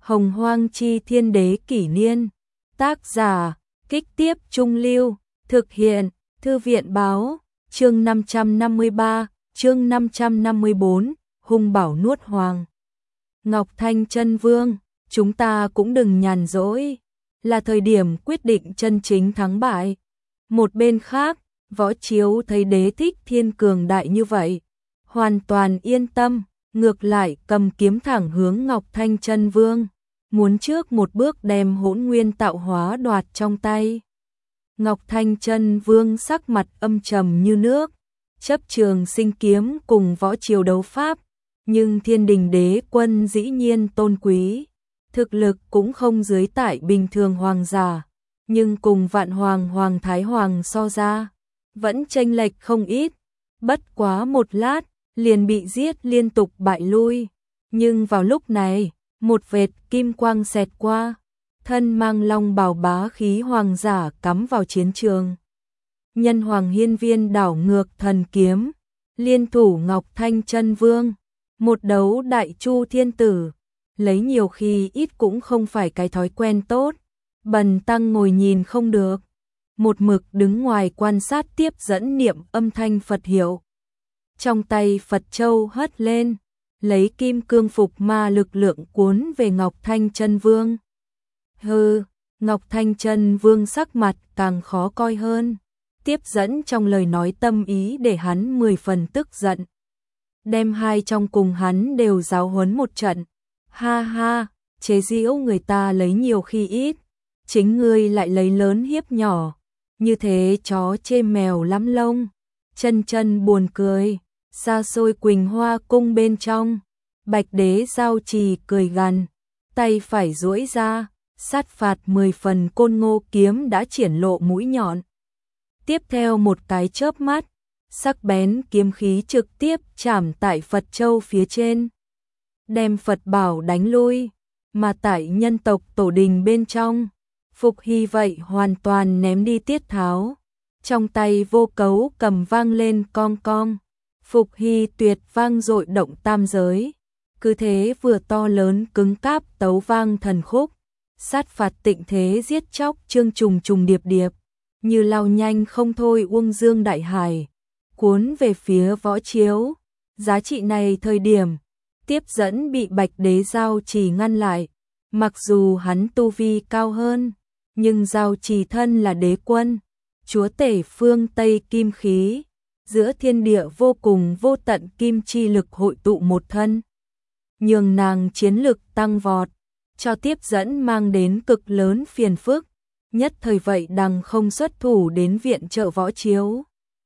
Hồng Hoang Chi Thiên Đế Kỷ Niên. Tác giả, Kích Tiếp Trung Lưu. Thực hiện, Thư viện Báo. Chương 553, chương 554, Hung Bảo Nuốt Hoàng. Ngọc Thanh Chân Vương, chúng ta cũng đừng nhàn rỗi, là thời điểm quyết định chân chính thắng bại. Một bên khác, Võ Chiếu thấy Đế Thích Thiên cường đại như vậy, hoàn toàn yên tâm, ngược lại cầm kiếm thẳng hướng Ngọc Thanh Chân Vương, muốn trước một bước đem Hỗn Nguyên Tạo Hóa đoạt trong tay. Ngọc Thanh Chân Vương sắc mặt âm trầm như nước, chấp Trường Sinh kiếm cùng Võ Chiếu đấu pháp, nhưng Thiên Đình Đế Quân dĩ nhiên tôn quý, thực lực cũng không dưới tại bình thường hoàng giả, nhưng cùng Vạn Hoàng Hoàng Thái Hoàng so ra, vẫn chênh lệch không ít, bất quá một lát, liền bị giết liên tục bại lui. Nhưng vào lúc này, một vệt kim quang xẹt qua, thân mang long bào bá khí hoàng giả cắm vào chiến trường. Nhân Hoàng Hiên Viên đảo ngược thần kiếm, liên thủ Ngọc Thanh Chân Vương, một đấu đại chu thiên tử, lấy nhiều khi ít cũng không phải cái thói quen tốt. Bần tăng ngồi nhìn không được, một mực đứng ngoài quan sát tiếp dẫn niệm âm thanh Phật hiệu. Trong tay Phật Châu hất lên, lấy kim cương phục ma lực lượng cuốn về Ngọc Thanh Chân Vương. Hừ, Ngọc Thanh Chân Vương sắc mặt càng khó coi hơn, tiếp dẫn trong lời nói tâm ý để hắn 10 phần tức giận. Đem hai trong cùng hắn đều giáo huấn một trận. Ha ha, chế giễu người ta lấy nhiều khi ít, chính ngươi lại lấy lớn hiếp nhỏ, như thế chó chê mèo lắm lông. Chân Chân buồn cười, xa xôi Quỳnh Hoa cung bên trong, Bạch Đế Giao Trì cười gằn, tay phải duỗi ra, sát phạt 10 phần côn ngô kiếm đã triển lộ mũi nhọn. Tiếp theo một cái chớp mắt, sắc bén kiếm khí trực tiếp chạm tại Phật Châu phía trên, đem Phật bảo đánh lui, mà tại nhân tộc tổ đình bên trong, Phục Hy vậy hoàn toàn ném đi tiết tháo, trong tay vô cấu cầm vang lên cong cong, Phục Hy tuyệt vang dội động tam giới, cứ thế vừa to lớn cứng cáp tấu vang thần khúc, sát phạt tịnh thế giết chóc chương trùng trùng điệp điệp, như lao nhanh không thôi uông dương đại hải, cuốn về phía Võ Chiếu. Giá trị này thời điểm tiếp dẫn bị Bạch Đế Giao Trì ngăn lại, mặc dù hắn tu vi cao hơn, nhưng Giao Trì thân là đế quân, chúa tể phương Tây kim khí, giữa thiên địa vô cùng vô tận kim chi lực hội tụ một thân, nhường nàng chiến lực tăng vọt, cho tiếp dẫn mang đến cực lớn phiền phức, nhất thời vậy đằng không xuất thủ đến viện trợ Võ Chiếu.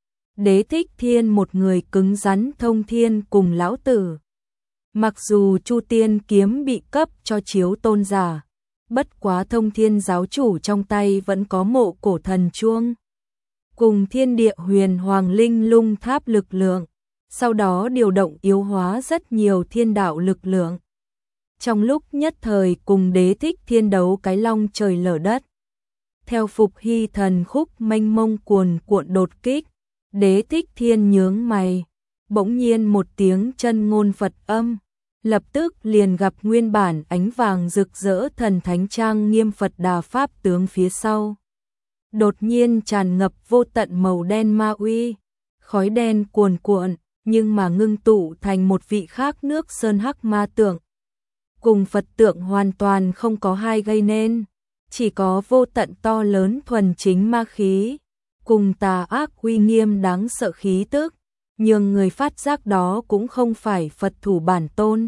Đế Thích Thiên một người cứng rắn thông thiên cùng lão tử. Mặc dù Chu Tiên kiếm bị cấp cho Chiếu tôn giả, bất quá thông thiên giáo chủ trong tay vẫn có mộ cổ thần chuông, cùng thiên địa huyền hoàng linh lung tháp lực lượng, sau đó điều động yếu hóa rất nhiều thiên đạo lực lượng. Trong lúc nhất thời cùng Đế Thích Thiên đấu cái long trời lở đất. Theo Phục Hy thần khúc mênh mông cuồn cuộn đột kích, Đế Thích Thiên nhướng mày, bỗng nhiên một tiếng chân ngôn Phật âm, lập tức liền gặp nguyên bản ánh vàng rực rỡ thần thánh trang nghiêm Phật Đà Pháp tướng phía sau. Đột nhiên tràn ngập vô tận màu đen ma uy, khói đen cuồn cuộn, nhưng mà ngưng tụ thành một vị khác nước sơn hắc ma tượng. Cùng Phật tượng hoàn toàn không có hai gây nên, chỉ có vô tận to lớn thuần chính ma khí, cùng tà ác uy nghiêm đáng sợ khí tức, nhưng người phát giác đó cũng không phải Phật thủ bản tôn,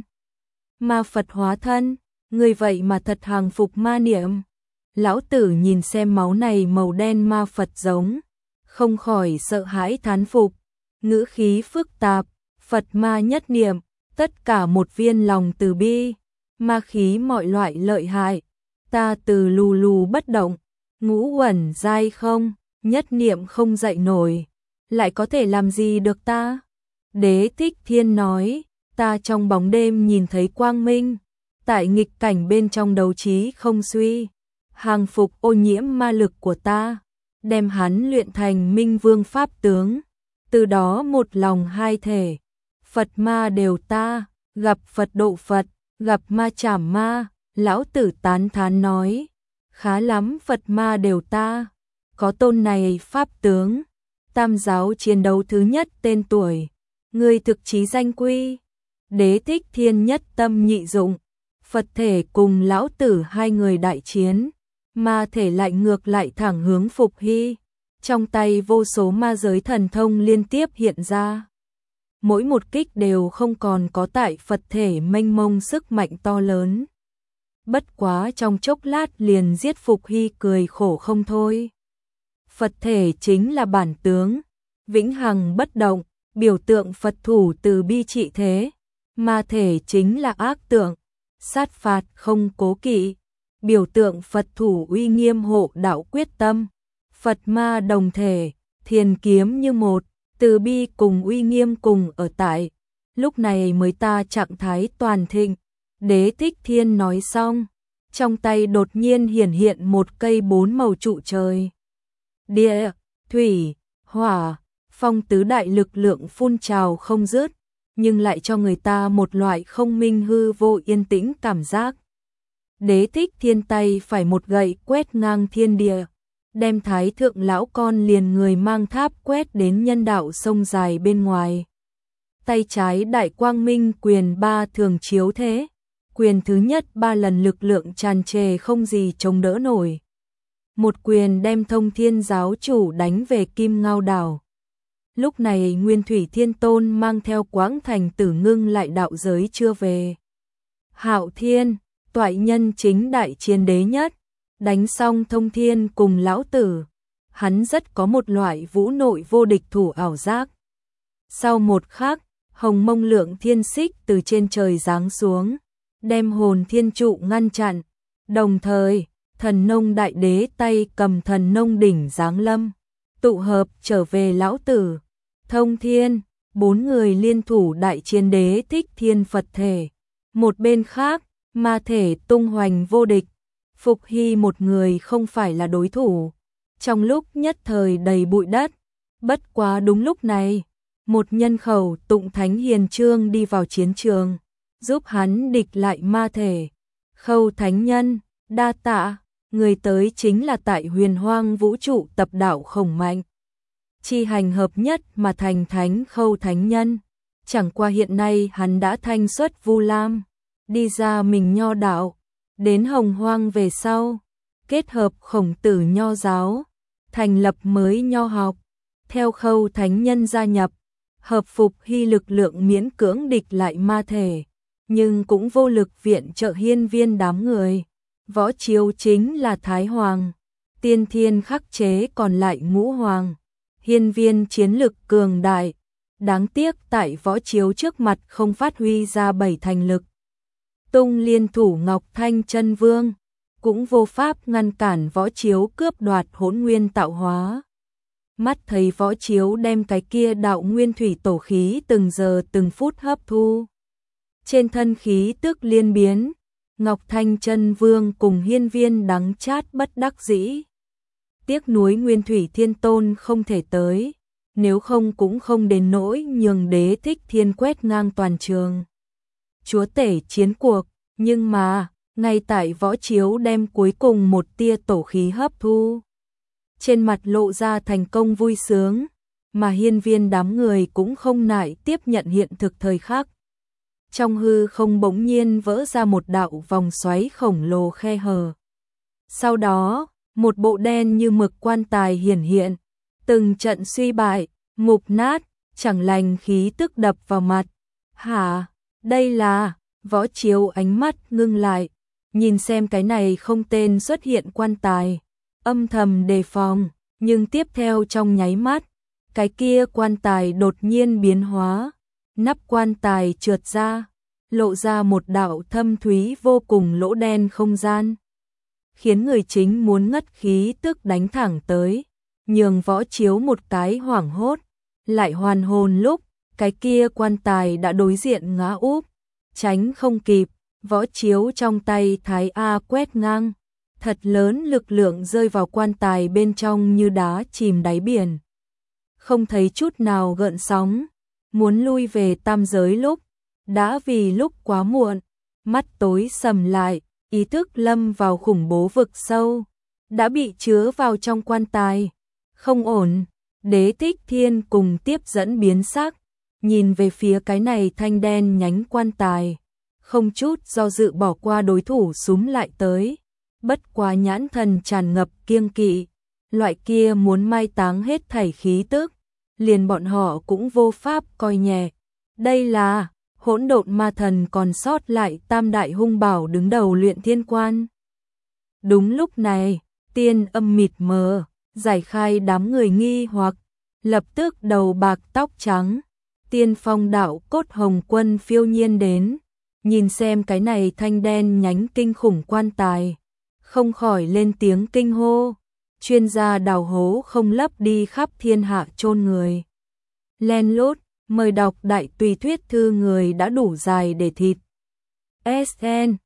mà Phật hóa thân, người vậy mà thật hàng phục ma niệm. Lão tử nhìn xem máu này màu đen ma Phật giống, không khỏi sợ hãi thán phục, ngữ khí phức tạp, Phật ma nhất niệm, tất cả một viên lòng từ bi, ma khí mọi loại lợi hại, ta từ lù lù bất động, ngũ uẩn dai không, nhất niệm không dậy nổi, lại có thể làm gì được ta? Đế Thích Thiên nói, ta trong bóng đêm nhìn thấy quang minh, tại nghịch cảnh bên trong đấu trí không suy, hàng phục ô nhiễm ma lực của ta, đem hắn luyện thành Minh Vương Pháp tướng, từ đó một lòng hai thể, Phật ma đều ta, gặp Phật độ Phật, gặp ma trảm ma, Lão tử tán thán nói, khá lắm, Phật ma đều ta, có tôn này pháp tướng, tam giáo chiến đấu thứ nhất tên tuổi, người thực chí danh quy, Đế Thích Thiên nhất tâm nhị dụng, Phật thể cùng lão tử hai người đại chiến, ma thể lại ngược lại thẳng hướng Phục Hy, trong tay vô số ma giới thần thông liên tiếp hiện ra. Mỗi một kích đều không còn có tại Phật thể mênh mông sức mạnh to lớn. Bất quá trong chốc lát liền giết Phục Hy cười khổ không thôi. Phật thể chính là bản tướng, vĩnh hằng bất động, biểu tượng Phật thủ từ bi trị thế. Ma thể chính là ác tượng, sát phạt không cố kỵ, biểu tượng Phật thủ uy nghiêm hộ đạo quyết tâm. Phật ma đồng thể, thiền kiếm như một, từ bi cùng uy nghiêm cùng ở tại. Lúc này mới ta trạng thái toàn thịnh. Đế Thích Thiên nói xong, trong tay đột nhiên hiển hiện một cây 4 màu trụ trời. Địa, thủy, hỏa, phong tứ đại lực lượng phun trào không dứt, nhưng lại cho người ta một loại không minh hư vô yên tĩnh cảm giác. Đế Thích Thiên tay phải một gậy quét ngang thiên địa, đem Thái thượng lão con liền người mang tháp quét đến nhân đạo sông dài bên ngoài. Tay trái đại quang minh quyền 3 thường chiếu thế, quyền thứ nhất 3 lần lực lượng tràn trề không gì chống đỡ nổi. Một quyền đem Thông Thiên giáo chủ đánh về Kim Ngao đảo. Lúc này Nguyên Thủy Thiên Tôn mang theo Quảng Thành Tử ngưng lại đạo giới chưa về. Hạo Thiên, toại nhân chính đại chiến đế nhất, đánh xong Thông Thiên cùng lão tử, hắn rất có một loại vũ nội vô địch thủ ảo giác. Sau một khắc, hồng mông lượng thiên xích từ trên trời giáng xuống, đem hồn thiên trụ ngăn chặn, đồng thời, thần nông đại đế tay cầm thần nông đỉnh giáng lâm, tụ hợp trở về lão tử, Thông Thiên, 4 người liên thủ đại chiến Đế Thích Thiên Phật thể. Một bên khác, ma thể tung hoành vô địch, Phục Hy một người không phải là đối thủ. Trong lúc nhất thời đầy bụi đất, bất quá đúng lúc này, một nhân khẩu tụng thánh hiền chương đi vào chiến trường, giúp hắn địch lại ma thể. Khâu thánh nhân, đa tạ, người tới chính là tại Huyền Hoang vũ trụ tập đạo Khổng Mạnh. Chi hành hợp nhất mà thành thánh Khâu thánh nhân, chẳng qua hiện nay hắn đã thanh xuất Vu Lam, đi ra mình nho đạo, đến Hồng Hoang về sau, kết hợp Khổng Tử nho giáo, thành lập mới nho học, theo Khâu thánh nhân gia nhập, hợp Phục Hy lực lượng miễn cưỡng địch lại ma thể, nhưng cũng vô lực viện trợ hiên viên đám người. Võ Chiếu chính là Thái Hoàng, tiên thiên khắc chế còn lại Ngũ Hoàng. Hiên viên chiến lực cường đại, đáng tiếc tại Võ Chiếu trước mặt không phát huy ra 7 thành lực. Tung liên thủ Ngọc Thanh Chân Vương, cũng vô pháp ngăn cản Võ Chiếu cướp đoạt Hỗn Nguyên tạo hóa. Mắt thấy Võ Chiếu đem cái kia đạo nguyên thủy tổ khí từng giờ từng phút hấp thu. Trên thân khí tức liên biến, Ngọc Thanh Chân Vương cùng hiên viên đắng chát bất đắc dĩ. Tiếc nuối Nguyên Thủy Thiên Tôn không thể tới, nếu không cũng không đến nỗi nhường Đế Thích Thiên quét ngang toàn trường. Chúa tể chiến cuộc, nhưng mà, ngay tại Võ Chiếu đem cuối cùng một tia tổ khí hấp thu. Trên mặt lộ ra thành công vui sướng, mà hiên viên đám người cũng không nại tiếp nhận hiện thực thời khắc. Trong hư không bỗng nhiên vỡ ra một đạo vòng xoáy khổng lồ khe hở. Sau đó, một bộ đen như mực quan tài hiển hiện, từng trận suy bại, mục nát, chẳng lành khí tức đập vào mặt. Hả, đây là, Võ Chiếu ánh mắt ngưng lại, nhìn xem cái này không tên xuất hiện quan tài, âm thầm đề phòng, nhưng tiếp theo trong nháy mắt, cái kia quan tài đột nhiên biến hóa, nắp quan tài trượt ra, lộ ra một đạo thâm thúy vô cùng lỗ đen không gian, khiến người chính muốn ngất khí tức đánh thẳng tới, nhường Võ Chiếu một cái hoảng hốt, lại hoàn hồn lúc, cái kia quan tài đã đối diện ngã úp, tránh không kịp, Võ Chiếu trong tay Thái A quét ngang, thật lớn lực lượng rơi vào quan tài bên trong như đá chìm đáy biển. Không thấy chút nào gợn sóng, muốn lui về tam giới lúc, đã vì lúc quá muộn, mắt tối sầm lại, ý thức lâm vào khủng bố vực sâu, đã bị chứa vào trong quan tài. Không ổn, Đế Thích Thiên cùng tiếp dẫn biến sắc, nhìn về phía cái này thanh đen nhánh quan tài, không chút do dự bỏ qua đối thủ súm lại tới, bất quá nhãn thần tràn ngập kiêng kỵ, loại kia muốn mai táng hết thảy khí tức, liền bọn họ cũng vô pháp coi nhẹ. Đây là Hỗn Độn Ma Thần còn sót lại tam đại hung bảo đứng đầu Luyện Thiên Quan. Đúng lúc này, tiên âm mịt mờ, giải khai đám người nghi hoặc, lập tức đầu bạc tóc trắng, tiên phong đạo cốt hồng quân phiêu nhiên đến, nhìn xem cái này thanh đen nhánh kinh khủng quan tài, không khỏi lên tiếng kinh hô, chuyên gia đào hố không lấp đi khắp thiên hạ chôn người. Len lút, mời đọc đại tùy thuyết thư người đã đủ dài để thịt. SN